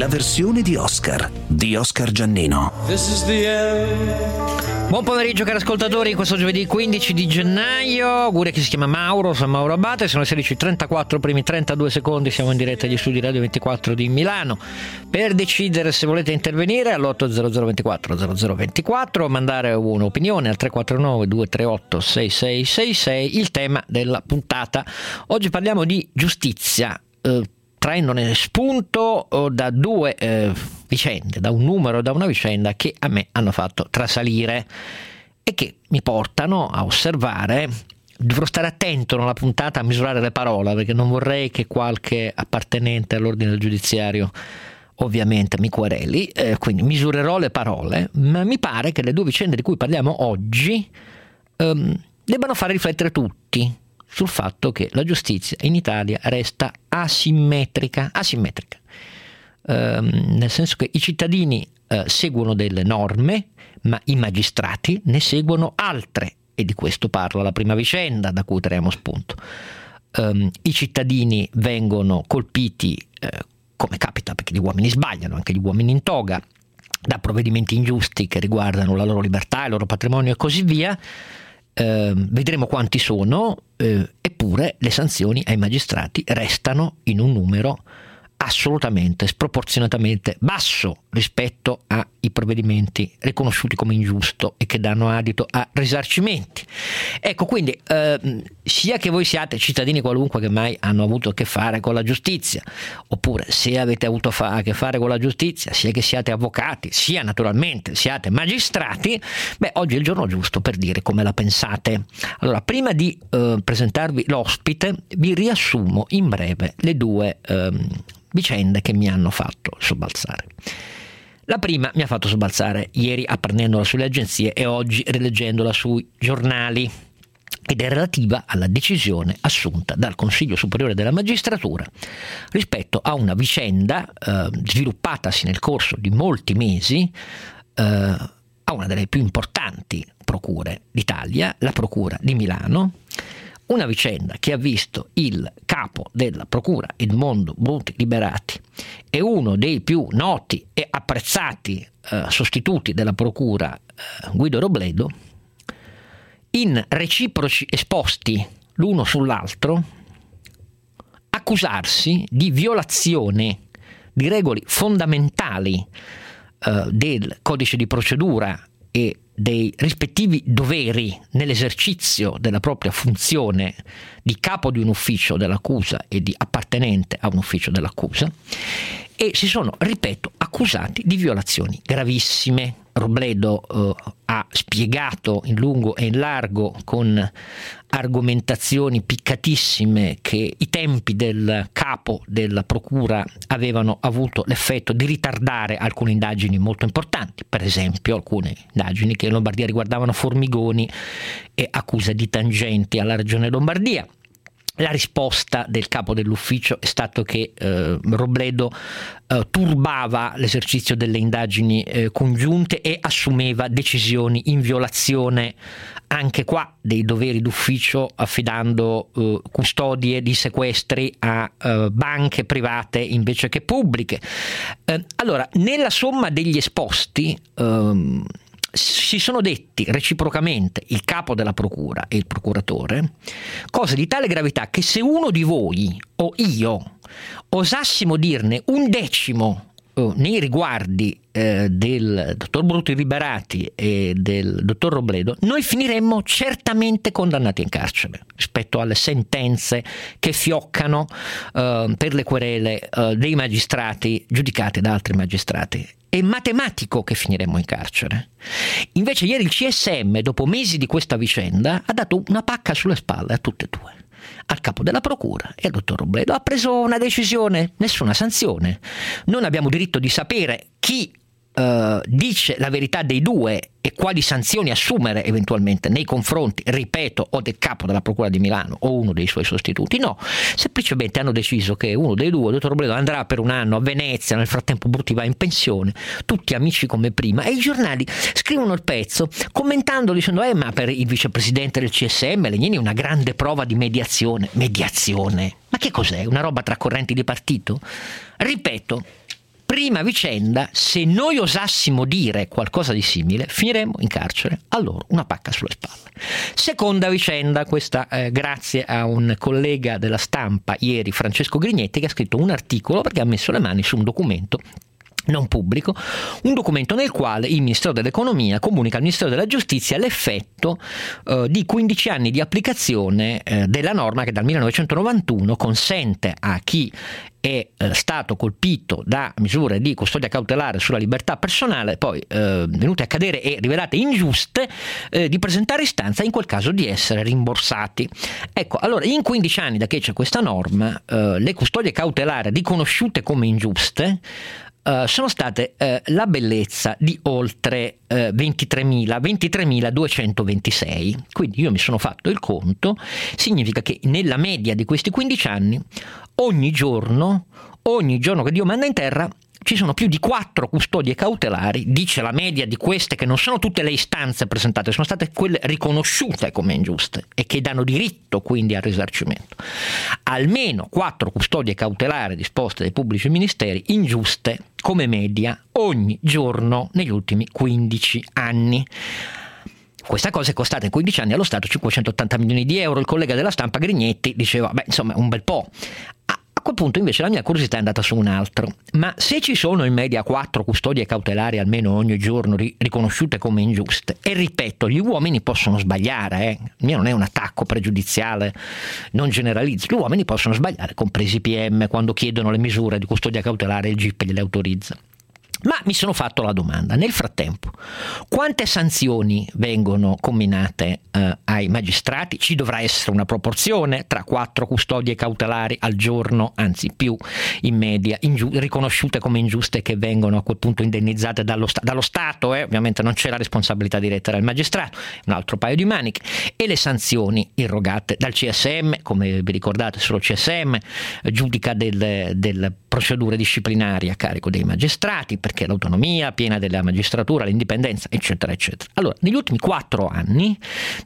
la versione di Oscar Giannino. Buon pomeriggio cari ascoltatori, questo giovedì 15 di gennaio, auguri a chi si chiama Mauro, sono Mauro Abate, sono le 16:34, primi 32 secondi, siamo in diretta agli studi Radio 24 di Milano. Per decidere se volete intervenire all'800 24 0024 o mandare un'opinione al 349 238 6666, il tema della puntata. Oggi parliamo di giustizia, traendone spunto da due vicende, da un numero, da una vicenda che a me hanno fatto trasalire e che mi portano a osservare. Dovrò stare attento nella puntata a misurare le parole, perché non vorrei che qualche appartenente all'ordine giudiziario ovviamente mi quereli, quindi misurerò le parole, ma mi pare che le due vicende di cui parliamo oggi debbano fare riflettere tutti sul fatto che la giustizia in Italia resta asimmetrica, nel senso che i cittadini seguono delle norme, ma i magistrati ne seguono altre, e di questo parla la prima vicenda da cui traiamo spunto. I cittadini vengono colpiti, come capita, perché gli uomini sbagliano, anche gli uomini in toga, da provvedimenti ingiusti che riguardano la loro libertà, il loro patrimonio e così via. Vedremo quanti sono, eppure le sanzioni ai magistrati restano in un numero assolutamente sproporzionatamente basso rispetto ai provvedimenti riconosciuti come ingiusto e che danno adito a risarcimenti. Ecco, quindi sia che voi siate cittadini qualunque che mai hanno avuto a che fare con la giustizia, oppure se avete avuto a che fare con la giustizia, sia che siate avvocati, sia naturalmente siate magistrati, oggi è il giorno giusto per dire come la pensate. Allora, prima di presentarvi l'ospite, vi riassumo in breve le due vicende che mi hanno fatto sobbalzare. La prima mi ha fatto sobbalzare ieri apprendendola sulle agenzie e oggi rileggendola sui giornali, ed è relativa alla decisione assunta dal Consiglio Superiore della Magistratura rispetto a una vicenda sviluppatasi nel corso di molti mesi a una delle più importanti procure d'Italia, la Procura di Milano. Una vicenda che ha visto il capo della procura, Edmondo Bruti Liberati, e uno dei più noti e apprezzati sostituti della procura, Guido Robledo, in reciproci esposti l'uno sull'altro, accusarsi di violazione di regole fondamentali del codice di procedura e dei rispettivi doveri nell'esercizio della propria funzione di capo di un ufficio dell'accusa e di appartenente a un ufficio dell'accusa, e si sono, ripeto, accusati di violazioni gravissime. Robledo ha spiegato in lungo e in largo, con argomentazioni piccatissime, che i tempi del capo della procura avevano avuto l'effetto di ritardare alcune indagini molto importanti, per esempio alcune indagini che in Lombardia riguardavano Formigoni e accuse di tangenti alla regione Lombardia. La risposta del capo dell'ufficio è stato che Robledo turbava l'esercizio delle indagini congiunte e assumeva decisioni in violazione anche qua dei doveri d'ufficio, affidando custodie di sequestri a banche private invece che pubbliche. Allora, nella somma degli esposti si sono detti reciprocamente il capo della procura e il procuratore cose di tale gravità che se uno di voi o io osassimo dirne un decimo nei riguardi del dottor Bruti Liberati e del dottor Robledo, noi finiremmo certamente condannati in carcere rispetto alle sentenze che fioccano per le querele dei magistrati giudicati da altri magistrati. È matematico che finiremmo in carcere. Invece ieri il CSM, dopo mesi di questa vicenda, ha dato una pacca sulle spalle a tutte e due, al capo della procura e al dottor Robledo. Ha preso una decisione, nessuna sanzione. Non abbiamo diritto di sapere chi dice la verità dei due e quali sanzioni assumere eventualmente nei confronti, ripeto, o del capo della procura di Milano o uno dei suoi sostituti. No, semplicemente hanno deciso che uno dei due, il dottor Robledo, andrà per un anno a Venezia, nel frattempo Bruti va in pensione, tutti amici come prima, e i giornali scrivono il pezzo commentando, dicendo ma per il vicepresidente del CSM Legnini è una grande prova di mediazione. Ma che cos'è? Una roba tra correnti di partito? Ripeto, Prima vicenda, se noi osassimo dire qualcosa di simile, finiremmo in carcere a loro una pacca sulle spalle. Seconda vicenda, questa grazie a un collega della Stampa ieri, Francesco Grignetti, che ha scritto un articolo perché ha messo le mani su un documento non pubblico, un documento nel quale il Ministero dell'Economia comunica al Ministero della Giustizia l'effetto di 15 anni di applicazione della norma che dal 1991 consente a chi è stato colpito da misure di custodia cautelare sulla libertà personale, poi venute a cadere e rivelate ingiuste, di presentare istanza, in quel caso di essere rimborsati. Ecco, allora in 15 anni da che c'è questa norma, le custodie cautelari riconosciute come ingiuste sono state la bellezza di oltre 23.226. Quindi io mi sono fatto il conto, significa che nella media di questi 15 anni ogni giorno che Dio manda in terra ci sono più di 4 custodie cautelari, dice la media di queste, che non sono tutte le istanze presentate, sono state quelle riconosciute come ingiuste e che danno diritto quindi al risarcimento. Almeno 4 custodie cautelari disposte dai pubblici ministeri ingiuste come media ogni giorno negli ultimi 15 anni. Questa cosa è costata in 15 anni allo Stato 580 milioni di euro. Il collega della Stampa Grignetti diceva, insomma, un bel po'. A quel punto invece la mia curiosità è andata su un altro. Ma se ci sono in media 4 custodie cautelari almeno ogni giorno riconosciute come ingiuste, e ripeto, gli uomini possono sbagliare, il mio non è un attacco pregiudiziale, non generalizzo, gli uomini possono sbagliare, compresi i PM, quando chiedono le misure di custodia cautelare il GIP gliele autorizza. Ma mi sono fatto la domanda, nel frattempo, quante sanzioni vengono comminate ai magistrati? Ci dovrà essere una proporzione tra 4 custodie cautelari al giorno, anzi più in media, riconosciute come ingiuste, che vengono a quel punto indennizzate dallo Stato, ovviamente non c'è la responsabilità diretta del magistrato, un altro paio di maniche, e le sanzioni irrogate dal CSM, come vi ricordate solo il CSM giudica delle procedure disciplinari a carico dei magistrati, perché l'autonomia piena della magistratura, l'indipendenza, eccetera, eccetera. Allora, negli ultimi 4 anni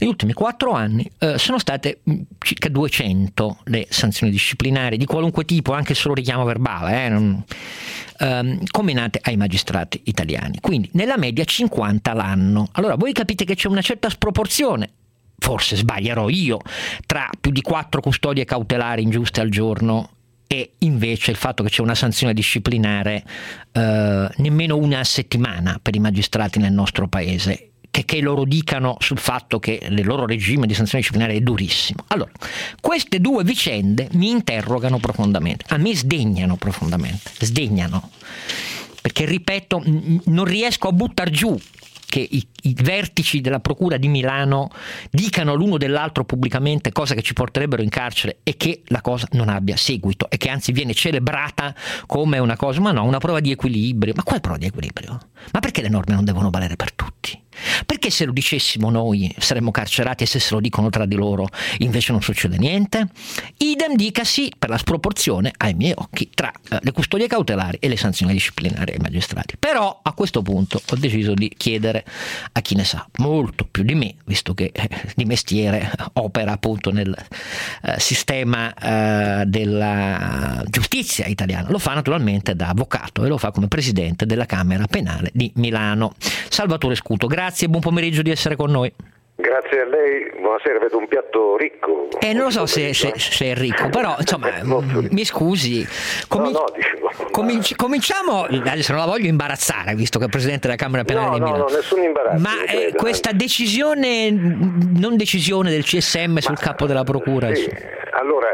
sono state circa 200 le sanzioni disciplinari di qualunque tipo, anche solo richiamo verbale, comminate ai magistrati italiani. Quindi nella media 50 l'anno. Allora voi capite che c'è una certa sproporzione, forse sbaglierò io, tra più di 4 custodie cautelari ingiuste al giorno e invece il fatto che c'è una sanzione disciplinare nemmeno una a settimana per i magistrati nel nostro paese, che loro dicano sul fatto che il loro regime di sanzione disciplinare è durissimo. Allora, queste due vicende mi interrogano profondamente, a me sdegnano profondamente, perché ripeto, non riesco a buttar giù che i vertici della Procura di Milano dicano l'uno dell'altro pubblicamente cose che ci porterebbero in carcere e che la cosa non abbia seguito, e che anzi viene celebrata come una cosa, ma no, una prova di equilibrio. Ma quale prova di equilibrio? Ma perché le norme non devono valere per tutti? Perché se lo dicessimo noi saremmo carcerati, e se lo dicono tra di loro invece non succede niente? Idem dicasi per la sproporzione, ai miei occhi, tra le custodie cautelari e le sanzioni disciplinari ai magistrati. Però a questo punto ho deciso di chiedere a chi ne sa molto più di me, visto che di mestiere opera appunto nel sistema della giustizia italiana. Lo fa naturalmente da avvocato e lo fa come presidente della Camera Penale di Milano. Salvatore Scuto, grazie e buon pomeriggio di essere con noi. Grazie a lei, buonasera, vedo un piatto ricco. Non lo so se è ricco, però insomma mi scusi. Cominciamo, adesso non la voglio imbarazzare, visto che è presidente della Camera Penale di Milano. No, nessun imbarazzo. Ma questa decisione, non decisione del CSM sul capo della Procura? Sì. Allora,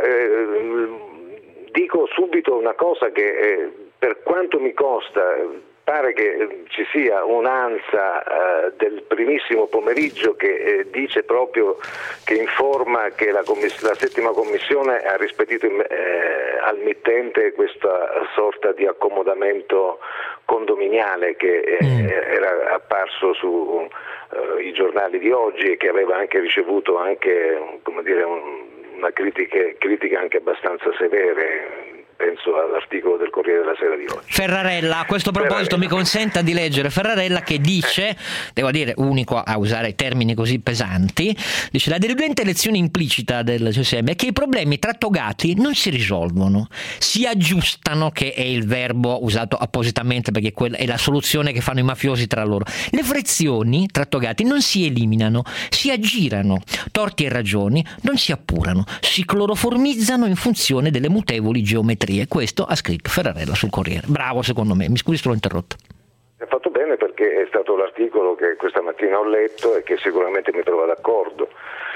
dico subito una cosa che per quanto mi costa, pare che ci sia un'ANSA del primissimo pomeriggio che dice proprio, che informa che la settima commissione ha rispedito al mittente questa sorta di accomodamento condominiale che era apparso su i giornali di oggi e che aveva anche ricevuto anche, come dire, una critiche anche abbastanza severe, penso all'articolo del Corriere della Sera di oggi. Ferrarella, a questo proposito mi consenta di leggere Ferrarella che dice, devo dire unico a usare termini così pesanti, dice: la deludente lezione implicita del CSM è che i problemi tra togati non si risolvono, si aggiustano, che è il verbo usato appositamente perché quella è la soluzione che fanno i mafiosi tra loro. Le frizioni tra togati non si eliminano, si aggirano, torti e ragioni non si appurano, si cloroformizzano in funzione delle mutevoli geometrie. Questo ha scritto Ferrarella sul Corriere. Bravo, secondo me. Mi scusi se l'ho interrotto. Ha fatto bene, perché è stato l'articolo che questa mattina ho letto e che sicuramente mi trova d'accordo.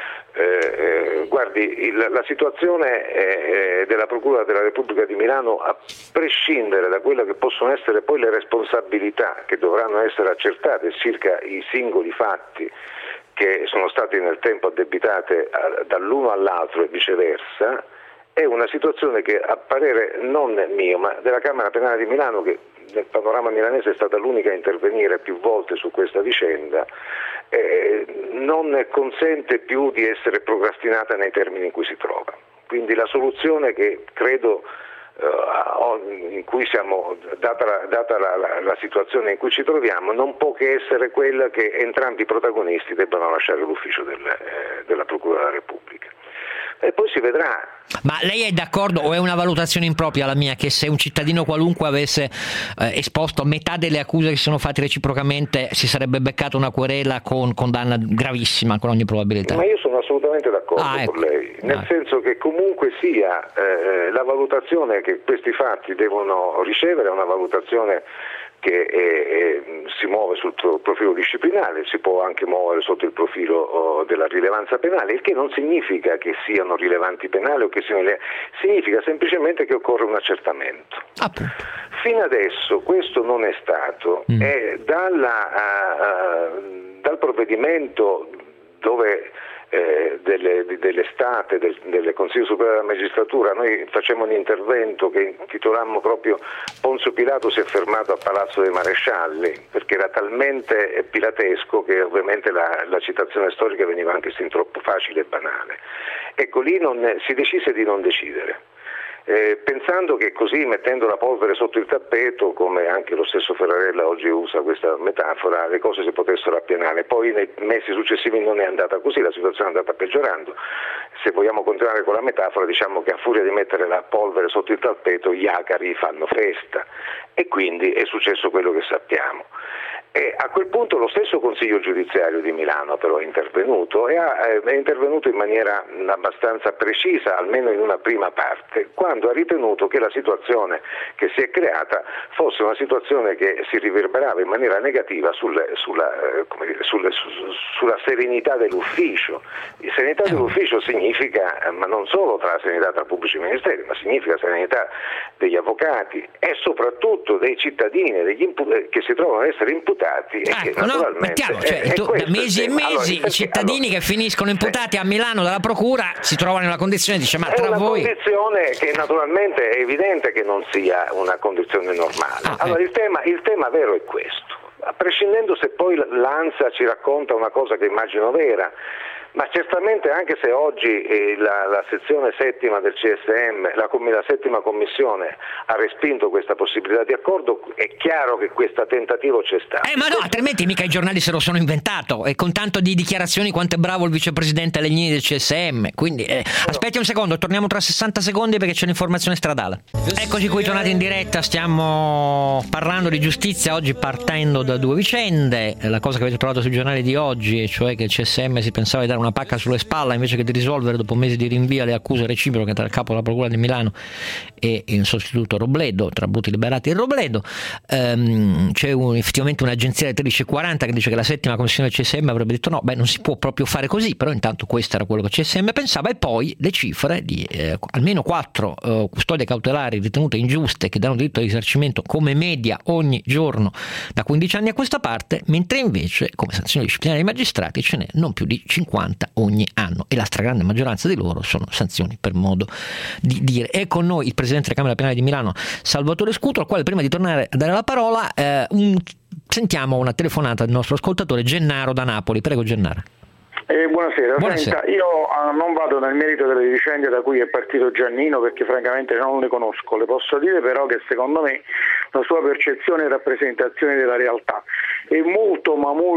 Guardi, la situazione della Procura della Repubblica di Milano, a prescindere da quelle che possono essere poi le responsabilità che dovranno essere accertate circa i singoli fatti che sono stati nel tempo addebitate dall'uno all'altro e viceversa, è una situazione che, a parere non mio ma della Camera Penale di Milano, che nel panorama milanese è stata l'unica a intervenire più volte su questa vicenda, non consente più di essere procrastinata nei termini in cui si trova. Quindi la soluzione che credo in cui siamo, data la situazione in cui ci troviamo, non può che essere quella che entrambi i protagonisti debbano lasciare l'ufficio della Procura della Repubblica. E poi si vedrà. Ma lei è d'accordo, o è una valutazione impropria la mia, che se un cittadino qualunque avesse esposto metà delle accuse che si sono fatte reciprocamente si sarebbe beccato una querela con condanna gravissima, con ogni probabilità? Ma io sono assolutamente d'accordo con lei, nel senso che comunque sia la valutazione che questi fatti devono ricevere è una valutazione che si muove sul profilo disciplinare, si può anche muovere sotto il profilo della rilevanza penale, il che non significa che siano rilevanti penali o che siano significa semplicemente che occorre un accertamento. Fino adesso questo non è stato e dal provvedimento dove dell'estate del Consiglio Superiore della Magistratura noi facciamo un intervento che intitolammo proprio Ponzio Pilato si è fermato a Palazzo dei Marescialli, perché era talmente pilatesco che ovviamente la citazione storica veniva anche sin troppo facile e banale. Ecco, lì si decise di non decidere. Pensando che così, mettendo la polvere sotto il tappeto, come anche lo stesso Ferrarella oggi usa questa metafora, le cose si potessero appianare. Poi nei mesi successivi non è andata così, la situazione è andata peggiorando. Se vogliamo continuare con la metafora, diciamo che a furia di mettere la polvere sotto il tappeto gli acari fanno festa, e quindi è successo quello che sappiamo. E a quel punto lo stesso Consiglio Giudiziario di Milano però è intervenuto, e è intervenuto in maniera abbastanza precisa, almeno in una prima parte, quando ha ritenuto che la situazione che si è creata fosse una situazione che si riverberava in maniera negativa sulla serenità dell'ufficio. Serenità dell'ufficio significa, ma non solo tra la serenità tra pubblici ministeri, ma significa serenità degli avvocati e soprattutto dei cittadini che si trovano ad essere imputati. Da mesi e mesi i cittadini che finiscono imputati a Milano dalla procura si trovano in una condizione, dice, ma tra voi... È una condizione che naturalmente è evidente che non sia una condizione normale. Allora il tema vero è questo, prescindendo se poi l'ANSA ci racconta una cosa che immagino vera, ma certamente anche se oggi la sezione settima del CSM, la settima commissione ha respinto questa possibilità di accordo, è chiaro che questo tentativo c'è stato. Ma no, altrimenti mica i giornali se lo sono inventato, e con tanto di dichiarazioni quanto è bravo il vicepresidente Legnini del CSM, quindi aspetti un secondo, torniamo tra 60 secondi perché c'è l'informazione stradale. Eccoci qui tornati in diretta, stiamo parlando di giustizia oggi partendo da due vicende. La cosa che avete trovato sui giornali di oggi, e cioè che il CSM si pensava di dare una pacca sulle spalle invece che di risolvere dopo mesi di rinvio le accuse reciproche tra il capo della Procura di Milano e il sostituto Robledo, tra Buti Liberati e Robledo. C'è effettivamente un'agenzia alle 13:40 che dice che la settima commissione del CSM avrebbe detto no, non si può proprio fare così, però intanto questo era quello che il CSM pensava, e poi le cifre di almeno 4 custodie cautelari ritenute ingiuste che danno diritto al risarcimento come media ogni giorno da 15 anni a questa parte, mentre invece come sanzioni disciplinari ai magistrati ce n'è non più di 50 ogni anno, e la stragrande maggioranza di loro sono sanzioni, per modo di dire. È con noi il presidente della Camera Penale di Milano, Salvatore Scuto, al quale prima di tornare a dare la parola sentiamo una telefonata del nostro ascoltatore Gennaro da Napoli. Prego Gennaro. Buonasera. Buonasera. Senta, io non vado nel merito delle vicende da cui è partito Giannino, perché francamente non le conosco. Le posso dire però che secondo me la sua percezione e rappresentazione della realtà è molto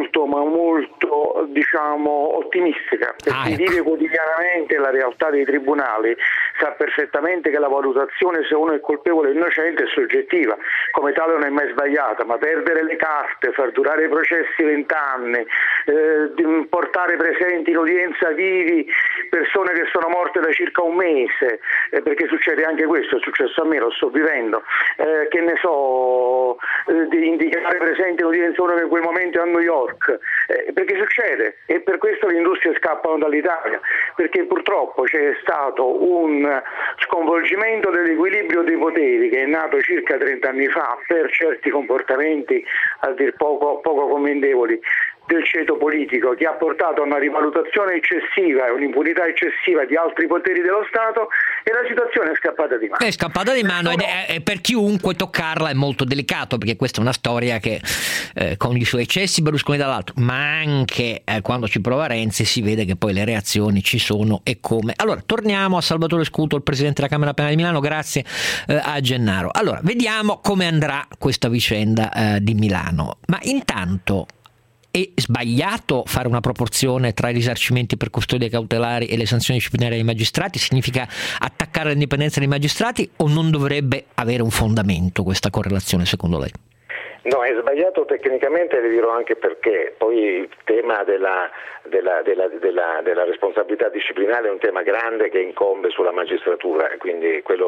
diciamo ottimistica, perché vive quotidianamente la realtà dei tribunali, sa perfettamente che la valutazione se uno è colpevole o innocente è soggettiva, come tale non è mai sbagliata, ma perdere le carte, far durare i processi 20 anni, portare presenti in udienza vivi persone che sono morte da circa un mese, perché succede anche questo, è successo a me, lo sto vivendo, che ne so, di indicare presenti in udienza uno che in quel momento è a New York, perché succede, e per questo le industrie scappano dall'Italia, perché purtroppo c'è stato un sconvolgimento dell'equilibrio dei poteri che è nato circa 30 anni fa per certi comportamenti a dir poco commendevoli del ceto politico, che ha portato a una rivalutazione eccessiva e un'impunità eccessiva di altri poteri dello Stato, e la situazione è scappata di mano. È scappata di mano ed è per chiunque toccarla è molto delicato, perché questa è una storia che con i suoi eccessi, Berlusconi dall'altro, ma anche quando ci prova Renzi si vede che poi le reazioni ci sono e come. Allora, torniamo a Salvatore Scuto, il presidente della Camera Penale di Milano, grazie a Gennaro. Allora, vediamo come andrà questa vicenda di Milano, ma intanto è sbagliato fare una proporzione tra i risarcimenti per custodie cautelari e le sanzioni disciplinari ai magistrati? Significa attaccare l'indipendenza dei magistrati, o non dovrebbe avere un fondamento questa correlazione secondo lei? No, è sbagliato tecnicamente, e le dirò anche perché. Poi il tema della responsabilità disciplinare è un tema grande che incombe sulla magistratura, e quindi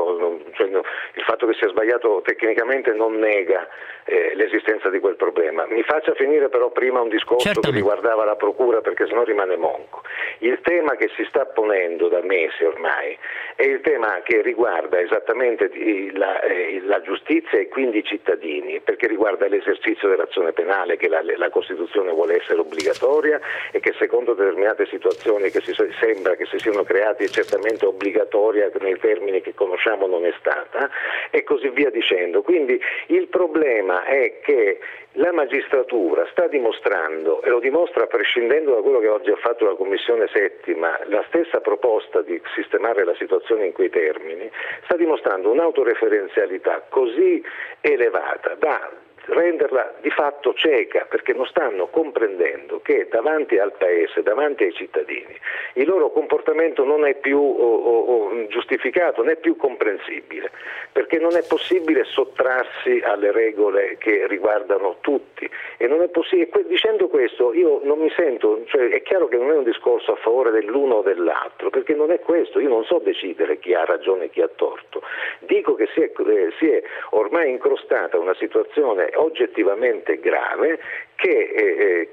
il fatto che sia sbagliato tecnicamente non nega l'esistenza di quel problema. Mi faccia finire però prima un discorso che riguardava la procura, perché sennò rimane monco. Il tema che si sta ponendo da mesi ormai è il tema che riguarda esattamente la giustizia e quindi i cittadini, perché riguarda l'esercizio dell'azione penale, che la Costituzione vuole essere obbligatoria e che secondo determinate situazioni che sembra che si siano creati è certamente obbligatoria nei termini che conosciamo, non è stata, e così via dicendo. Quindi il problema è che la magistratura sta dimostrando, e lo dimostra prescindendo da quello che oggi ha fatto la Commissione settima, la stessa proposta di sistemare la situazione in quei termini, sta dimostrando un'autoreferenzialità così elevata da renderla di fatto cieca, perché non stanno comprendendo che davanti al Paese, davanti ai cittadini, il loro comportamento non è più giustificato, né più comprensibile, perché non è possibile sottrarsi alle regole che riguardano tutti, e non è possibile. Dicendo questo io non mi sento, è chiaro che non è un discorso a favore dell'uno o dell'altro, perché non è questo, io non so decidere chi ha ragione e chi ha torto, dico che si è ormai incrostata una situazione oggettivamente grave che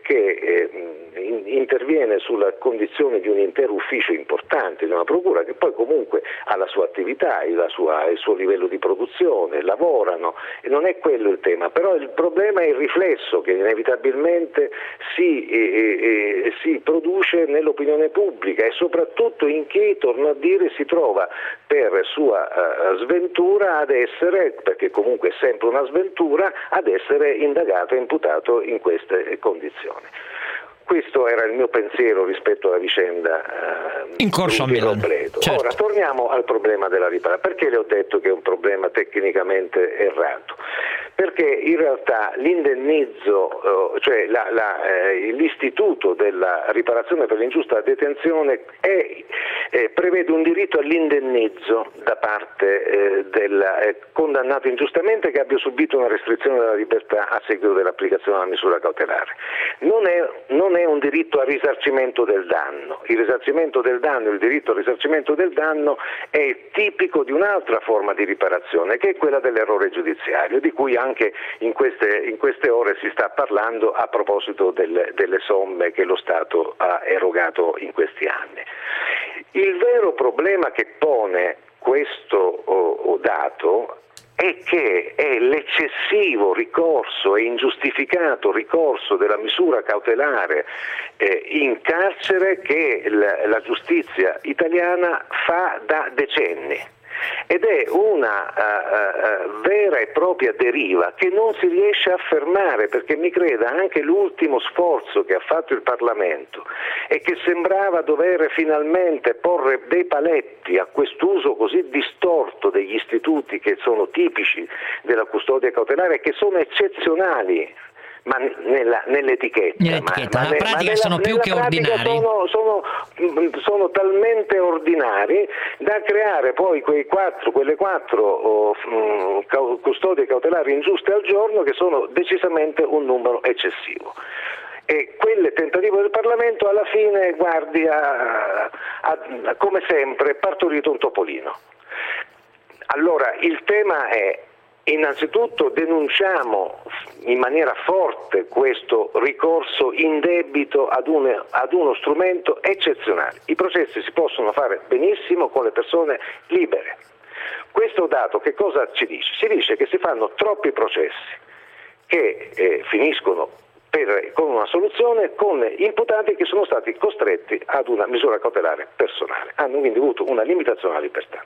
interviene sulla condizione di un intero ufficio importante, di una procura che poi comunque ha la sua attività, il suo livello di produzione, lavorano, e non è quello il tema, però il problema è il riflesso che inevitabilmente si produce nell'opinione pubblica, e soprattutto in chi, torno a dire, si trova per sua sventura ad essere, perché comunque è sempre una sventura, ad essere indagato e imputato in queste condizioni. Questo era il mio pensiero rispetto alla vicenda in corso a Milano. Certo. Ora torniamo al problema della riparazione. Perché le ho detto che è un problema tecnicamente errato? Perché in realtà l'indennizzo, l'istituto della riparazione per l'ingiusta detenzione prevede un diritto all'indennizzo da parte del condannato ingiustamente che abbia subito una restrizione della libertà a seguito dell'applicazione della misura cautelare. Non è un diritto al risarcimento del danno. Il risarcimento del danno, il diritto al risarcimento del danno è tipico di un'altra forma di riparazione, che è quella dell'errore giudiziario, di cui anche in queste ore si sta parlando a proposito delle somme che lo Stato ha erogato in questi anni. Il vero problema che pone questo dato è che è l'eccessivo ricorso e ingiustificato ricorso della misura cautelare in carcere che la giustizia italiana fa da decenni. ed è una vera e propria deriva che non si riesce a fermare, perché mi creda anche l'ultimo sforzo che ha fatto il Parlamento e che sembrava dover finalmente porre dei paletti a quest'uso così distorto degli istituti che sono tipici della custodia cautelare e che sono eccezionali, ma nell'etichetta, nella pratica sono più che ordinari. Sono talmente ordinari da creare poi quelle quattro custodie cautelari ingiuste al giorno, che sono decisamente un numero eccessivo. E quel tentativo del Parlamento alla fine, guardi, ha come sempre partorito un topolino. Allora il tema è: innanzitutto denunciamo in maniera forte questo ricorso indebito ad uno strumento eccezionale. I processi si possono fare benissimo con le persone libere. Questo dato che cosa ci dice? Ci dice che si fanno troppi processi che finiscono con una soluzione con imputati che sono stati costretti ad una misura cautelare personale, hanno quindi avuto una limitazione alla libertà.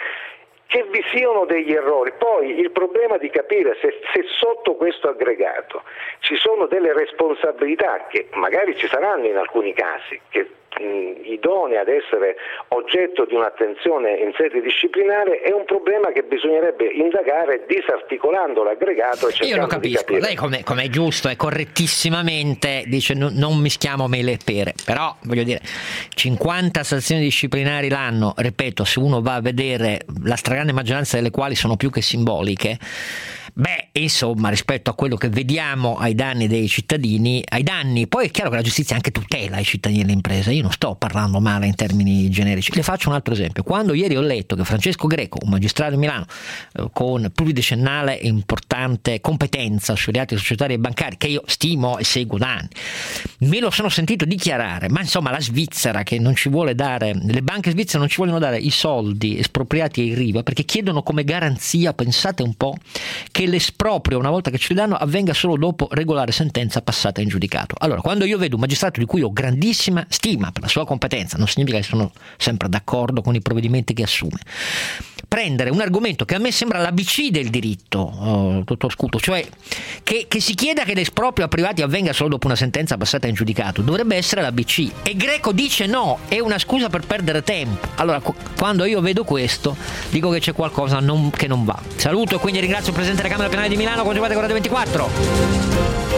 Che vi siano degli errori, poi il problema di capire se sotto questo aggregato ci sono delle responsabilità che magari ci saranno in alcuni casi, che idonee ad essere oggetto di un'attenzione in sede disciplinare, è un problema che bisognerebbe indagare disarticolando l'aggregato e cercando. Io lo capisco, di capire. lei come è giusto e correttissimamente dice non mischiamo mele e pere, però voglio dire 50 sanzioni disciplinari l'anno, ripeto, se uno va a vedere la stragrande maggioranza delle quali sono più che simboliche, insomma, rispetto a quello che vediamo ai danni dei cittadini, poi è chiaro che la giustizia anche tutela i cittadini e le imprese, io non sto parlando male in termini generici. Le faccio un altro esempio: quando ieri ho letto che Francesco Greco, un magistrato di Milano con pluridecennale importante competenza sui reati societari e bancari, che io stimo e seguo da anni, me lo sono sentito dichiarare, ma insomma la Svizzera che non ci vuole dare, le banche svizzere non ci vogliono dare i soldi espropriati ai Riva perché chiedono come garanzia, pensate un po', che l'esproprio, una volta che ce li danno, avvenga solo dopo regolare sentenza passata in giudicato. Allora, quando io vedo un magistrato di cui ho grandissima stima per la sua competenza, non significa che sono sempre d'accordo con i provvedimenti che assume, prendere un argomento che a me sembra l'ABC del diritto, dottor Scuto, cioè che si chieda che l'esproprio a privati avvenga solo dopo una sentenza passata in giudicato, dovrebbe essere l'ABC, e Greco dice no, è una scusa per perdere tempo. Allora, quando io vedo questo, dico che c'è qualcosa che non va. Saluto e quindi ringrazio il Presidente della Camera Penale di Milano, congiurate con Radio 24.